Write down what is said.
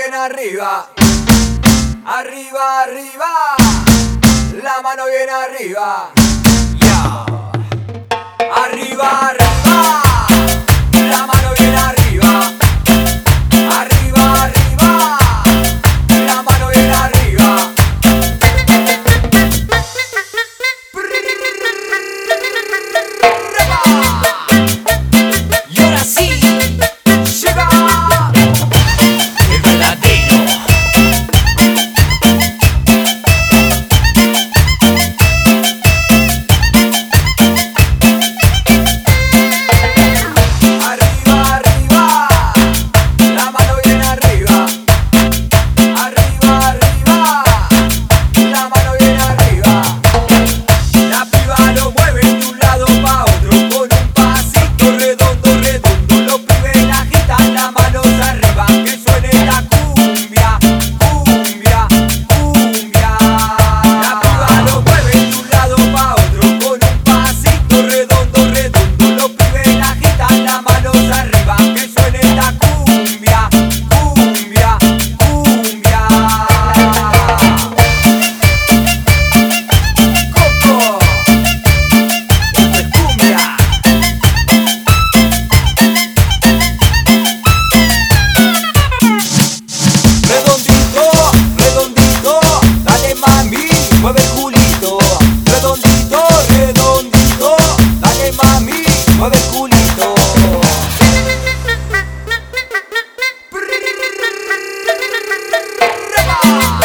bien arriba, arriba, arriba, la mano bien arriba, yeah. Arriba, arriba, la mano bien arriba, arriba, arriba, la mano bien arriba. Y ahora sí, llega el verdadero. Arriba, arriba, la mano bien arriba. Arriba, arriba, la mano bien arriba. La piba lo mueve de un lado pa' otro con un pasito redondo, redondo. Los pibes la agitan las manos arriba, que suene la cumbia, cumbia, cumbia. La piba lo mueve de un lado pa' otro con un pasito redondo, redondo. Los pibes la agitan las manos arriba, que suene la cumbia, cumbia, cumbia. Coco, esto es cumbia. Redondito, redondito, dale mami, mueve el culito. Redondito, redondito, dale mami, mueve el culito. ¡Repa!